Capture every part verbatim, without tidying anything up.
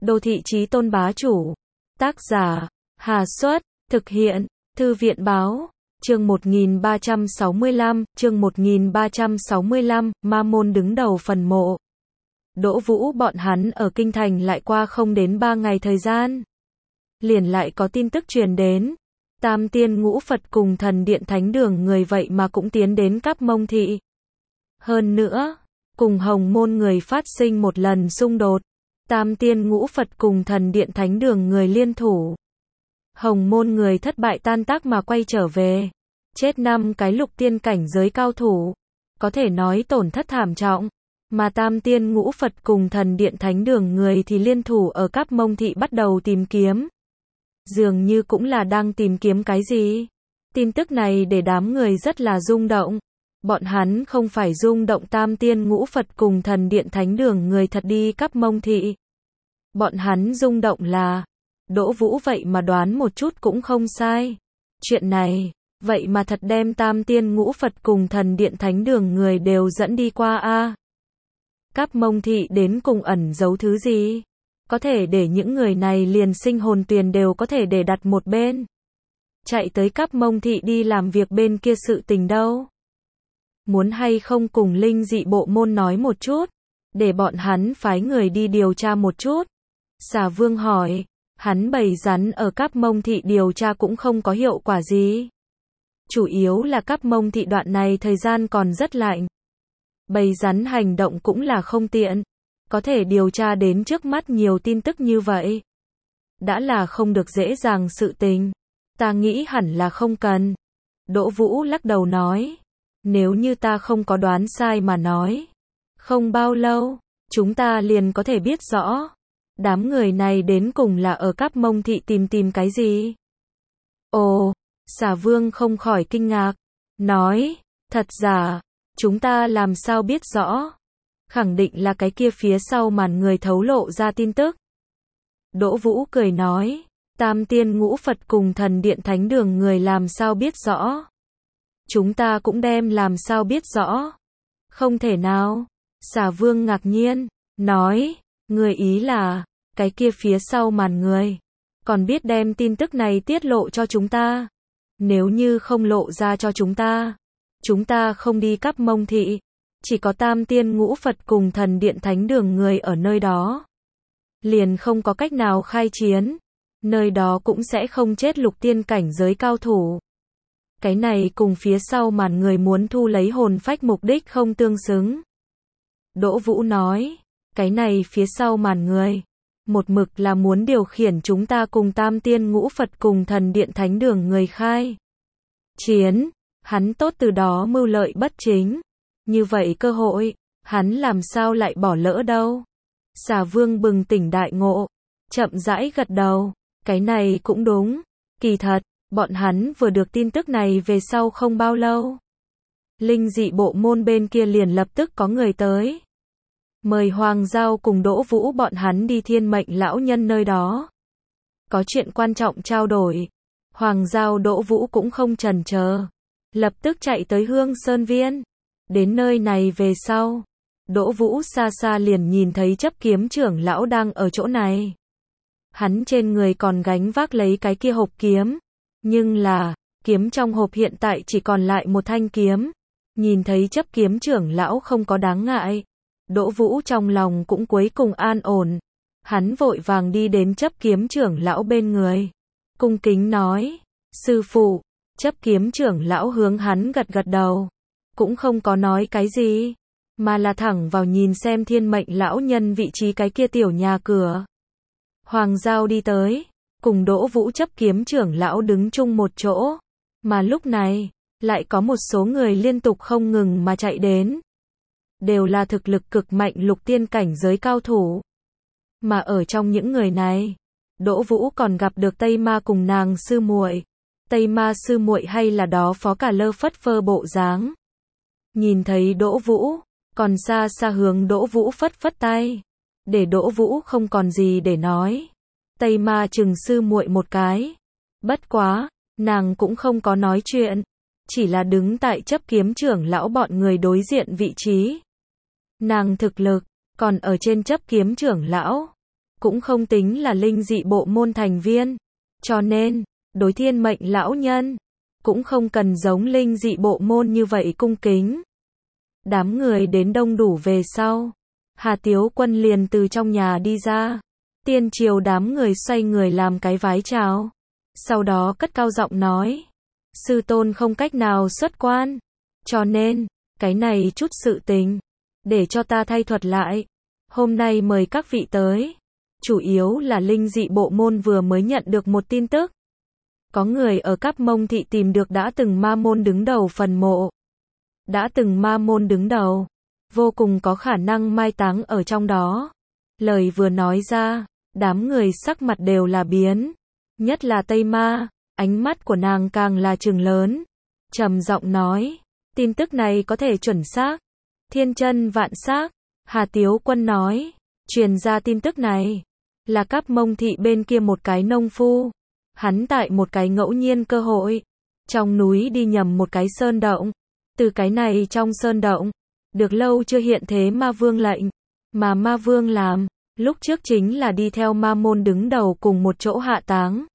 Đô thị chí tôn bá chủ. Tác giả, Hà Xuất, thực hiện, Thư viện Báo. Chương một nghìn ba trăm sáu mươi lăm, chương một nghìn ba trăm sáu mươi lăm, Ma môn đứng đầu phần mộ. Đỗ Vũ bọn hắn ở kinh thành lại qua không đến ba ngày thời gian. Liền lại có tin tức truyền đến. Tam tiên ngũ Phật cùng thần điện thánh đường người vậy mà cũng tiến đến Cáp Mông Thị. Hơn nữa, cùng Hồng môn người phát sinh một lần xung đột. Tam tiên ngũ Phật cùng thần điện thánh đường người liên thủ. Hồng môn người thất bại tan tác mà quay trở về. Chết năm cái lục tiên cảnh giới cao thủ. Có thể nói tổn thất thảm trọng. Mà tam tiên ngũ Phật cùng thần điện thánh đường người thì liên thủ ở Cáp Mông Thị bắt đầu tìm kiếm. Dường như cũng là đang tìm kiếm cái gì. Tin tức này để đám người rất là rung động. Bọn hắn không phải rung động tam tiên ngũ Phật cùng thần điện thánh đường người thật đi Cáp Mông Thị. Bọn hắn rung động là, Đỗ Vũ vậy mà đoán một chút cũng không sai. Chuyện này, vậy mà thật đem tam tiên ngũ Phật cùng thần điện thánh đường người đều dẫn đi qua a. À. Cáp Mông Thị đến cùng ẩn giấu thứ gì? Có thể để những người này liền sinh hồn tuyền đều có thể để đặt một bên. Chạy tới Cáp Mông Thị đi làm việc bên kia sự tình đâu? Muốn hay không cùng linh dị bộ môn nói một chút, để bọn hắn phái người đi điều tra một chút. Xà Vương hỏi, hắn bày rắn ở Cáp Mông Thị điều tra cũng không có hiệu quả gì. Chủ yếu là Cáp Mông Thị đoạn này thời gian còn rất lạnh. Bày rắn hành động cũng là không tiện. Có thể điều tra đến trước mắt nhiều tin tức như vậy. Đã là không được dễ dàng sự tình. Ta nghĩ hẳn là không cần. Đỗ Vũ lắc đầu nói. Nếu như ta không có đoán sai mà nói. Không bao lâu, chúng ta liền có thể biết rõ. Đám người này đến cùng là ở Cáp Mông Thị tìm tìm cái gì? Ồ, Xà Vương không khỏi kinh ngạc. Nói, thật giả, chúng ta làm sao biết rõ? Khẳng định là cái kia phía sau màn người thấu lộ ra tin tức. Đỗ Vũ cười nói, tam tiên ngũ Phật cùng thần điện thánh đường người làm sao biết rõ? Chúng ta cũng đem làm sao biết rõ? Không thể nào. Xà Vương ngạc nhiên, nói, người ý là, cái kia phía sau màn người, còn biết đem tin tức này tiết lộ cho chúng ta. Nếu như không lộ ra cho chúng ta, chúng ta không đi Cáp Mông Thị. Chỉ có tam tiên ngũ Phật cùng thần điện thánh đường người ở nơi đó. Liền không có cách nào khai chiến. Nơi đó cũng sẽ không chết lục tiên cảnh giới cao thủ. Cái này cùng phía sau màn người muốn thu lấy hồn phách mục đích không tương xứng. Đỗ Vũ nói, cái này phía sau màn người, một mực là muốn điều khiển chúng ta cùng tam tiên ngũ Phật cùng thần điện thánh đường người khai chiến. Hắn tốt từ đó mưu lợi bất chính. Như vậy cơ hội, hắn làm sao lại bỏ lỡ đâu? Xà Vương bừng tỉnh đại ngộ, chậm rãi gật đầu, cái này cũng đúng. Kỳ thật, bọn hắn vừa được tin tức này về sau không bao lâu. Linh dị bộ môn bên kia liền lập tức có người tới. Mời Hoàng Giao cùng Đỗ Vũ bọn hắn đi Thiên Mệnh lão nhân nơi đó. Có chuyện quan trọng trao đổi. Hoàng Giao Đỗ Vũ cũng không chần chờ. Lập tức chạy tới Hương Sơn Viên. Đến nơi này về sau, Đỗ Vũ xa xa liền nhìn thấy chấp kiếm trưởng lão đang ở chỗ này. Hắn trên người còn gánh vác lấy cái kia hộp kiếm. Nhưng là, kiếm trong hộp hiện tại chỉ còn lại một thanh kiếm. Nhìn thấy chấp kiếm trưởng lão không có đáng ngại. Đỗ Vũ trong lòng cũng cuối cùng an ổn. Hắn vội vàng đi đến chấp kiếm trưởng lão bên người. Cung kính nói, sư phụ. Chấp kiếm trưởng lão hướng hắn gật gật đầu. Cũng không có nói cái gì, mà là thẳng vào nhìn xem Thiên Mệnh lão nhân vị trí cái kia tiểu nhà cửa. Hoàng Giao đi tới, cùng Đỗ Vũ chấp kiếm trưởng lão đứng chung một chỗ, mà lúc này, lại có một số người liên tục không ngừng mà chạy đến. Đều là thực lực cực mạnh lục tiên cảnh giới cao thủ. Mà ở trong những người này, Đỗ Vũ còn gặp được Tây Ma cùng nàng sư muội. Tây Ma sư muội hay là đó phó cả lơ phất phơ bộ dáng. Nhìn thấy Đỗ Vũ, còn xa xa hướng Đỗ Vũ phất phất tay, để Đỗ Vũ không còn gì để nói. Tây Ma chừng sư muội một cái. Bất quá, nàng cũng không có nói chuyện, chỉ là đứng tại chấp kiếm trưởng lão bọn người đối diện vị trí. Nàng thực lực, còn ở trên chấp kiếm trưởng lão. cũng không tính là linh dị bộ môn thành viên. Cho nên, đối thiên mệnh lão nhân, cũng không cần giống linh dị bộ môn như vậy cung kính. Đám người đến đông đủ về sau, Hà Tiếu Quân liền từ trong nhà đi ra. Tiên triều đám người xoay người làm cái vái chào. Sau đó cất cao giọng nói, sư tôn không cách nào xuất quan, cho nên, cái này chút sự tình, để cho ta thay thuật lại. Hôm nay mời các vị tới, chủ yếu là linh dị bộ môn vừa mới nhận được một tin tức. Có người ở Cáp Mông Thị tìm được đã từng ma môn đứng đầu phần mộ. Đã từng ma môn đứng đầu, vô cùng có khả năng mai táng ở trong đó. Lời vừa nói ra, đám người sắc mặt đều là biến. Nhất là Tây Ma, ánh mắt của nàng càng là trừng lớn. Trầm giọng nói, tin tức này có thể chuẩn xác. Thiên chân vạn xác. Hà Tiếu Quân nói, truyền ra tin tức này, là Cáp Mông Thị bên kia một cái nông phu. Hắn tại một cái ngẫu nhiên cơ hội, trong núi đi nhầm một cái sơn động. Từ cái này trong sơn động, được lâu chưa hiện thế ma vương lệnh, mà ma vương làm, lúc trước chính là đi theo ma môn đứng đầu cùng một chỗ hạ táng.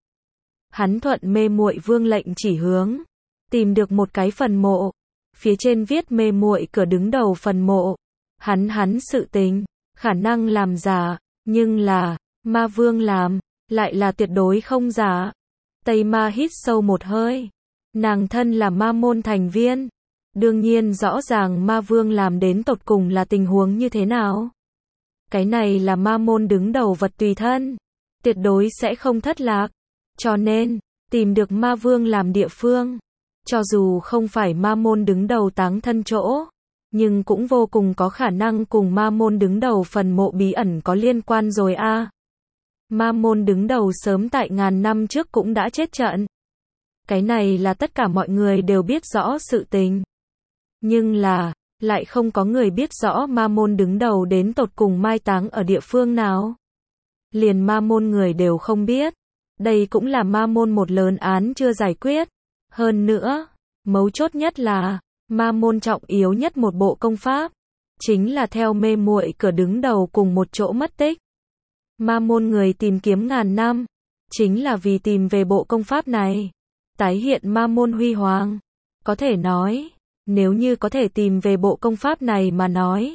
Hắn thuận mê muội vương lệnh chỉ hướng, tìm được một cái phần mộ, phía trên viết mê muội cửa đứng đầu phần mộ. Hắn hắn sự tình, khả năng làm giả, nhưng là, ma vương làm, lại là tuyệt đối không giả. Tây Ma hít sâu một hơi, nàng thân là ma môn thành viên, đương nhiên rõ ràng ma vương làm đến tột cùng là tình huống như thế nào. Cái này là ma môn đứng đầu vật tùy thân, tuyệt đối sẽ không thất lạc. Cho nên, tìm được ma vương làm địa phương, cho dù không phải ma môn đứng đầu táng thân chỗ, nhưng cũng vô cùng có khả năng cùng ma môn đứng đầu phần mộ bí ẩn có liên quan rồi a. À. Ma môn đứng đầu sớm tại ngàn năm trước cũng đã chết trận. Cái này là tất cả mọi người đều biết rõ sự tình. Nhưng là, lại không có người biết rõ ma môn đứng đầu đến tột cùng mai táng ở địa phương nào. Liền ma môn người đều không biết. Đây cũng là ma môn một lớn án chưa giải quyết. Hơn nữa, mấu chốt nhất là, ma môn trọng yếu nhất một bộ công pháp, chính là theo mê muội cửa đứng đầu cùng một chỗ mất tích. Ma môn người tìm kiếm ngàn năm, chính là vì tìm về bộ công pháp này, tái hiện ma môn huy hoàng. Có thể nói, nếu như có thể tìm về bộ công pháp này mà nói,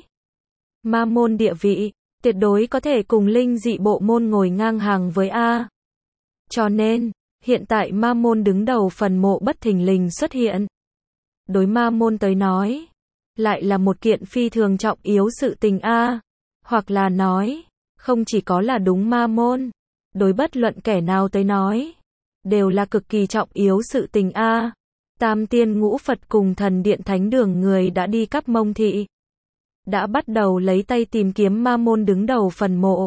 ma môn địa vị, tuyệt đối có thể cùng linh dị bộ môn ngồi ngang hàng với A. Cho nên, hiện tại ma môn đứng đầu phần mộ bất thình lình xuất hiện. Đối ma môn tới nói, lại là một kiện phi thường trọng yếu sự tình A. Hoặc là nói, không chỉ có là đúng ma môn, đối bất luận kẻ nào tới nói, đều là cực kỳ trọng yếu sự tình A. Tam tiên ngũ Phật cùng thần điện thánh đường người đã đi Cáp Mông Thị, đã bắt đầu lấy tay tìm kiếm ma môn đứng đầu phần mộ.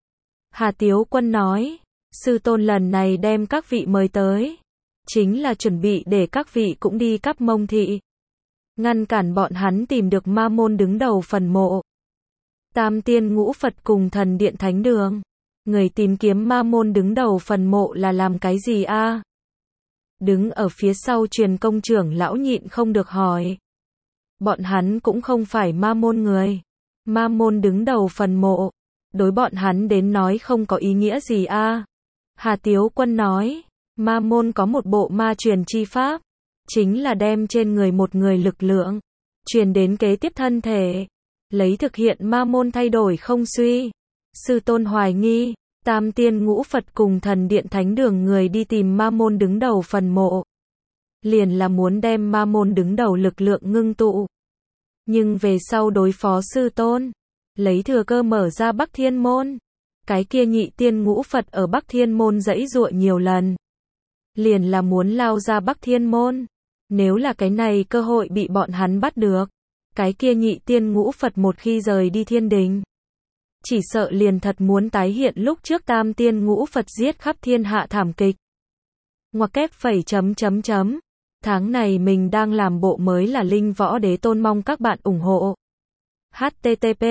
Hà Tiếu Quân nói, sư tôn lần này đem các vị mời tới, chính là chuẩn bị để các vị cũng đi Cáp Mông Thị, ngăn cản bọn hắn tìm được ma môn đứng đầu phần mộ. Tam tiên ngũ Phật cùng thần điện thánh đường, người tìm kiếm ma môn đứng đầu phần mộ là làm cái gì a? Đứng ở phía sau truyền công trưởng lão nhịn không được hỏi. Bọn hắn cũng không phải ma môn người. Ma môn đứng đầu phần mộ, đối bọn hắn đến nói không có ý nghĩa gì a. Hà Tiếu Quân nói, ma môn có một bộ ma truyền chi pháp, chính là đem trên người một người lực lượng, truyền đến kế tiếp thân thể, lấy thực hiện ma môn thay đổi không suy. Sư tôn hoài nghi, tam tiên ngũ Phật cùng thần điện thánh đường người đi tìm ma môn đứng đầu phần mộ, liền là muốn đem ma môn đứng đầu lực lượng ngưng tụ. Nhưng về sau đối phó sư tôn, lấy thừa cơ mở ra Bắc Thiên Môn. Cái kia nhị tiên ngũ Phật ở Bắc Thiên Môn giãy giụa nhiều lần, liền là muốn lao ra Bắc Thiên Môn. Nếu là cái này cơ hội bị bọn hắn bắt được, cái kia nhị tiên ngũ Phật một khi rời đi thiên đình, chỉ sợ liền thật muốn tái hiện lúc trước tam tiên ngũ Phật giết khắp thiên hạ thảm kịch. Ngoặc kép phẩy chấm chấm chấm. Tháng này mình đang làm bộ mới là Linh Võ Đế Tôn, mong các bạn ủng hộ. H T T P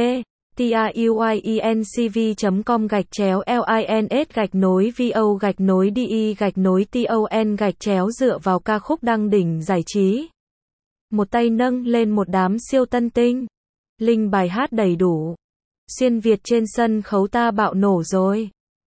TIUIENCV chấm com gạch chéo LINS gạch nối VO gạch nối DE gạch nối TON gạch chéo dựa vào ca khúc đăng đỉnh giải trí. Một tay nâng lên một đám siêu tân tinh. Linh bài hát đầy đủ. Xuyên Việt trên sân khấu ta bạo nổ rồi.